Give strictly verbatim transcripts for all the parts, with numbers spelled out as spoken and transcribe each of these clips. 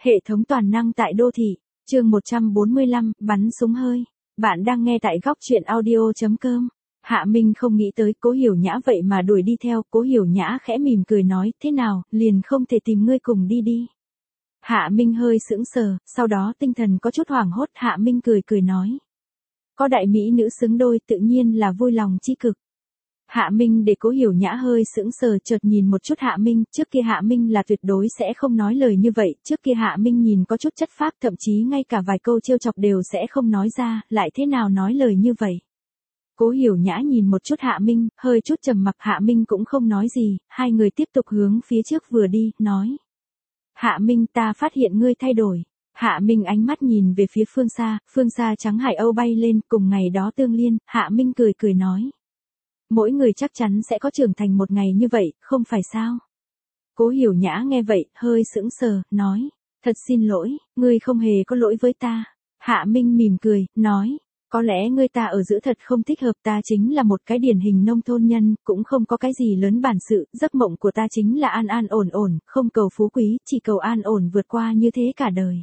Hệ thống toàn năng tại đô thị, chương một trăm bốn mươi lăm, bắn súng hơi. Bạn đang nghe tại góc truyện audio chấm com. Hạ Minh không nghĩ tới Cố Hiểu Nhã vậy mà đuổi đi theo, Cố Hiểu Nhã khẽ mỉm cười nói, thế nào, liền không thể tìm ngươi cùng đi đi. Hạ Minh hơi sững sờ, sau đó tinh thần có chút hoảng hốt, Hạ Minh cười cười nói. Có đại mỹ nữ xứng đôi tự nhiên là vui lòng chi cực. Hạ Minh để Cố Hiểu Nhã hơi sững sờ, chợt nhìn một chút Hạ Minh, trước kia Hạ Minh là tuyệt đối sẽ không nói lời như vậy, trước kia Hạ Minh nhìn có chút chất phác, thậm chí ngay cả vài câu trêu chọc đều sẽ không nói ra, lại thế nào nói lời như vậy. Cố Hiểu Nhã nhìn một chút Hạ Minh, hơi chút trầm mặc, Hạ Minh cũng không nói gì, hai người tiếp tục hướng phía trước vừa đi, nói. Hạ Minh, ta phát hiện ngươi thay đổi. Hạ Minh ánh mắt nhìn về phía phương xa, phương xa trắng hải âu bay lên, cùng ngày đó tương liên, Hạ Minh cười cười nói. Mỗi người chắc chắn sẽ có trưởng thành một ngày như vậy, không phải sao? Cố Hiểu Nhã nghe vậy, hơi sững sờ, nói. Thật xin lỗi, ngươi không hề có lỗi với ta. Hạ Minh mỉm cười, nói. Có lẽ ngươi ta ở giữa thật không thích hợp, ta chính là một cái điển hình nông thôn nhân, cũng không có cái gì lớn bản sự, giấc mộng của ta chính là an an ổn ổn, không cầu phú quý, chỉ cầu an ổn vượt qua như thế cả đời.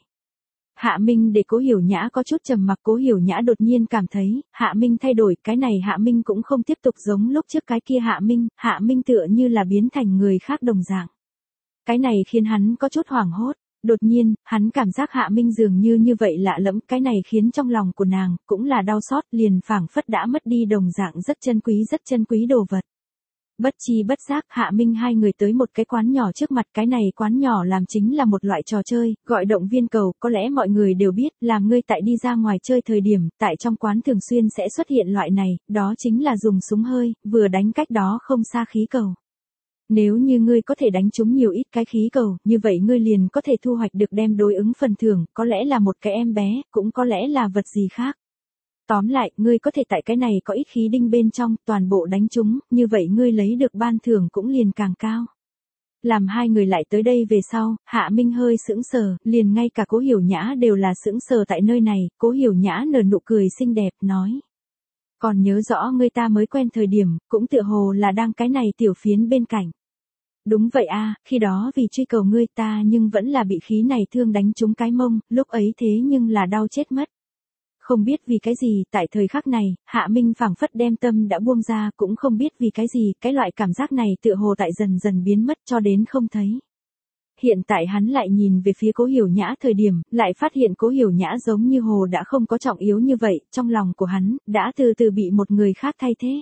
Hạ Minh để Cố Hiểu Nhã có chút trầm mặc, Cố Hiểu Nhã đột nhiên cảm thấy, Hạ Minh thay đổi, cái này Hạ Minh cũng không tiếp tục giống lúc trước cái kia Hạ Minh, Hạ Minh tựa như là biến thành người khác đồng dạng. Cái này khiến hắn có chút hoảng hốt, đột nhiên, hắn cảm giác Hạ Minh dường như như vậy lạ lẫm, cái này khiến trong lòng của nàng, cũng là đau xót, liền phảng phất đã mất đi đồng dạng rất chân quý rất chân quý đồ vật. Bất chi bất giác, Hạ Minh hai người tới một cái quán nhỏ trước mặt, cái này quán nhỏ làm chính là một loại trò chơi, gọi động viên cầu, có lẽ mọi người đều biết, làm ngươi tại đi ra ngoài chơi thời điểm, tại trong quán thường xuyên sẽ xuất hiện loại này, đó chính là dùng súng hơi, vừa đánh cách đó không xa khí cầu. Nếu như ngươi có thể đánh trúng nhiều ít cái khí cầu, như vậy ngươi liền có thể thu hoạch được đem đối ứng phần thưởng, có lẽ là một cái em bé, cũng có lẽ là vật gì khác. Tóm lại, ngươi có thể tại cái này có ít khí đinh bên trong, toàn bộ đánh trúng, như vậy ngươi lấy được ban thưởng cũng liền càng cao. Làm hai người lại tới đây về sau, Hạ Minh hơi sững sờ, liền ngay cả Cố Hiểu Nhã đều là sững sờ tại nơi này, Cố Hiểu Nhã nở nụ cười xinh đẹp, nói. Còn nhớ rõ ngươi ta mới quen thời điểm, cũng tựa hồ là đang cái này tiểu phiến bên cạnh. Đúng vậy a, khi đó vì truy cầu ngươi ta nhưng vẫn là bị khí này thương đánh trúng cái mông, lúc ấy thế nhưng là đau chết mất. Không biết vì cái gì, tại thời khắc này, Hạ Minh phảng phất đem tâm đã buông ra, cũng không biết vì cái gì, cái loại cảm giác này tựa hồ tại dần dần biến mất cho đến không thấy. Hiện tại hắn lại nhìn về phía Cố Hiểu Nhã thời điểm, lại phát hiện Cố Hiểu Nhã giống như hồ đã không có trọng yếu như vậy, trong lòng của hắn, đã từ từ bị một người khác thay thế.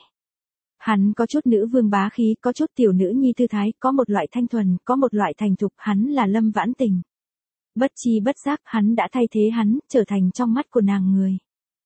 Hắn có chút nữ vương bá khí, có chút tiểu nữ nhi tư thái, có một loại thanh thuần, có một loại thành thục, hắn là Lâm Vãn Tình. Bất chi bất giác, hắn đã thay thế hắn, trở thành trong mắt của nàng người.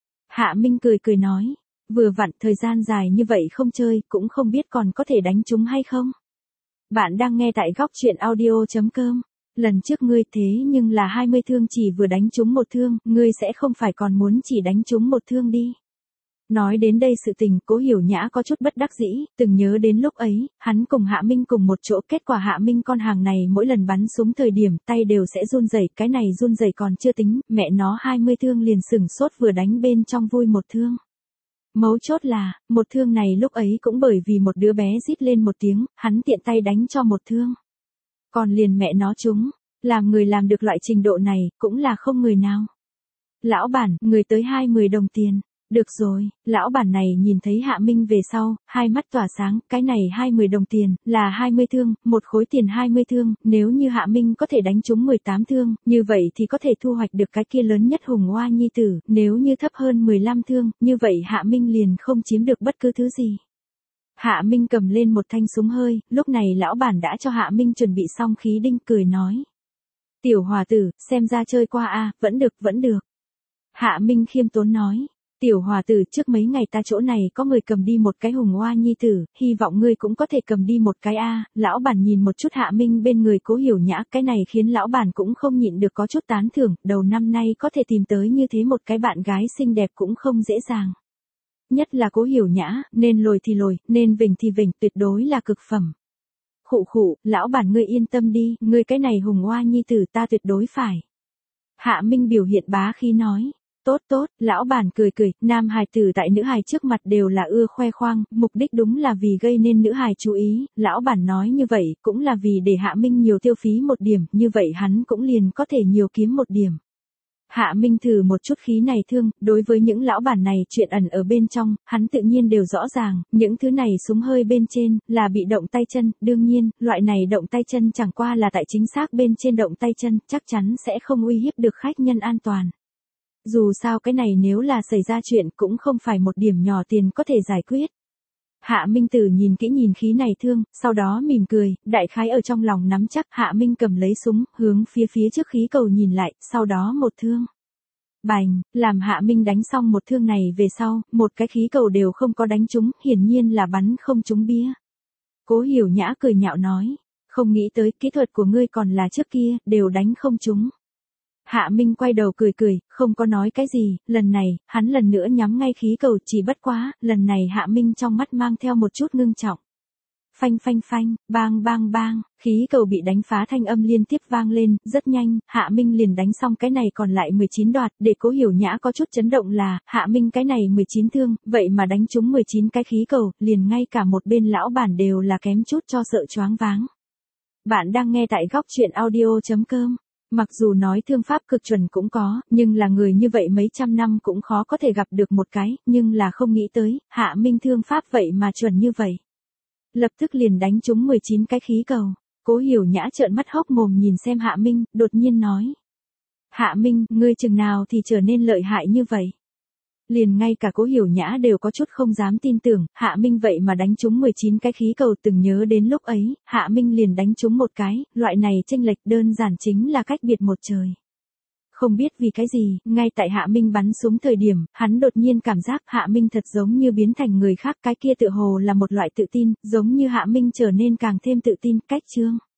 Hạ Minh cười cười nói, vừa vặn thời gian dài như vậy không chơi, cũng không biết còn có thể đánh chúng hay không. Bạn đang nghe tại góc truyện audio chấm com. Lần trước ngươi thế nhưng là hai mươi thương chỉ vừa đánh trúng một thương, ngươi sẽ không phải còn muốn chỉ đánh trúng một thương đi. Nói đến đây sự tình, Cố Hiểu Nhã có chút bất đắc dĩ, từng nhớ đến lúc ấy, hắn cùng Hạ Minh cùng một chỗ, kết quả Hạ Minh con hàng này mỗi lần bắn súng thời điểm, tay đều sẽ run rẩy, cái này run rẩy còn chưa tính, mẹ nó hai mươi thương liền sửng sốt vừa đánh bên trong vui một thương. Mấu chốt là, một thương này lúc ấy cũng bởi vì một đứa bé rít lên một tiếng, hắn tiện tay đánh cho một thương. Còn liền mẹ nó trúng, làm người làm được loại trình độ này, cũng là không người nào. Lão bản, người tới hai mươi đồng tiền. Được rồi, lão bản này nhìn thấy Hạ Minh về sau, hai mắt tỏa sáng, cái này hai mươi đồng tiền, là hai mươi thương, một khối tiền hai mươi thương, nếu như Hạ Minh có thể đánh trúng mười tám thương, như vậy thì có thể thu hoạch được cái kia lớn nhất hùng oa nhi tử, nếu như thấp hơn mười lăm thương, như vậy Hạ Minh liền không chiếm được bất cứ thứ gì. Hạ Minh cầm lên một thanh súng hơi, lúc này lão bản đã cho Hạ Minh chuẩn bị xong khí đinh, cười nói. Tiểu hòa tử, xem ra chơi qua a, vẫn được, vẫn được. Hạ Minh khiêm tốn nói. Tiểu hòa tử, trước mấy ngày ta chỗ này có người cầm đi một cái hùng oa nhi tử, hy vọng ngươi cũng có thể cầm đi một cái a. Lão bản nhìn một chút Hạ Minh bên người Cố Hiểu Nhã, cái này khiến lão bản cũng không nhịn được có chút tán thưởng, đầu năm nay có thể tìm tới như thế một cái bạn gái xinh đẹp cũng không dễ dàng. Nhất là Cố Hiểu Nhã, nên lồi thì lồi, nên vỉnh thì vỉnh, tuyệt đối là cực phẩm. Khụ khụ, lão bản ngươi yên tâm đi, ngươi cái này hùng oa nhi tử ta tuyệt đối phải. Hạ Minh biểu hiện bá khí nói. Tốt tốt, lão bản cười cười, nam hài tử tại nữ hài trước mặt đều là ưa khoe khoang, mục đích đúng là vì gây nên nữ hài chú ý, lão bản nói như vậy cũng là vì để Hạ Minh nhiều tiêu phí một điểm, như vậy hắn cũng liền có thể nhiều kiếm một điểm. Hạ Minh thử một chút khí này thương, đối với những lão bản này chuyện ẩn ở bên trong, hắn tự nhiên đều rõ ràng, những thứ này súng hơi bên trên, là bị động tay chân, đương nhiên, loại này động tay chân chẳng qua là tại chính xác bên trên động tay chân, chắc chắn sẽ không uy hiếp được khách nhân an toàn. Dù sao cái này nếu là xảy ra chuyện cũng không phải một điểm nhỏ tiền có thể giải quyết. Hạ Minh Tử nhìn kỹ nhìn khí này thương, sau đó mỉm cười, đại khái ở trong lòng nắm chắc, Hạ Minh cầm lấy súng, hướng phía phía trước khí cầu nhìn lại, sau đó một thương. Bành, làm Hạ Minh đánh xong một thương này về sau, một cái khí cầu đều không có đánh trúng, hiển nhiên là bắn không trúng bia. Cố Hiểu Nhã cười nhạo nói, không nghĩ tới kỹ thuật của ngươi còn là trước kia, đều đánh không trúng. Hạ Minh quay đầu cười cười, không có nói cái gì, lần này, hắn lần nữa nhắm ngay khí cầu chỉ bất quá, lần này Hạ Minh trong mắt mang theo một chút ngưng trọng. Phanh phanh phanh, bang bang bang, khí cầu bị đánh phá thanh âm liên tiếp vang lên, rất nhanh, Hạ Minh liền đánh xong cái này còn lại mười chín đoạt, để Cố Hiểu Nhã có chút chấn động là, Hạ Minh cái này mười chín thương, vậy mà đánh trúng mười chín cái khí cầu, liền ngay cả một bên lão bản đều là kém chút cho sợ choáng váng. Bạn đang nghe tại góc truyện audio chấm com. Mặc dù nói thương pháp cực chuẩn cũng có, nhưng là người như vậy mấy trăm năm cũng khó có thể gặp được một cái, nhưng là không nghĩ tới, Hạ Minh thương pháp vậy mà chuẩn như vậy. Lập tức liền đánh trúng mười chín cái khí cầu. Cố Hiểu Nhã trợn mắt hốc mồm nhìn xem Hạ Minh, đột nhiên nói. Hạ Minh, ngươi chừng nào thì trở nên lợi hại như vậy? Liền ngay cả Cố Hiểu Nhã đều có chút không dám tin tưởng, Hạ Minh vậy mà đánh trúng mười chín cái khí cầu, từng nhớ đến lúc ấy, Hạ Minh liền đánh trúng một cái, loại này chênh lệch đơn giản chính là cách biệt một trời. Không biết vì cái gì, ngay tại Hạ Minh bắn súng thời điểm, hắn đột nhiên cảm giác Hạ Minh thật giống như biến thành người khác, cái kia tự hồ là một loại tự tin, giống như Hạ Minh trở nên càng thêm tự tin, cách chương.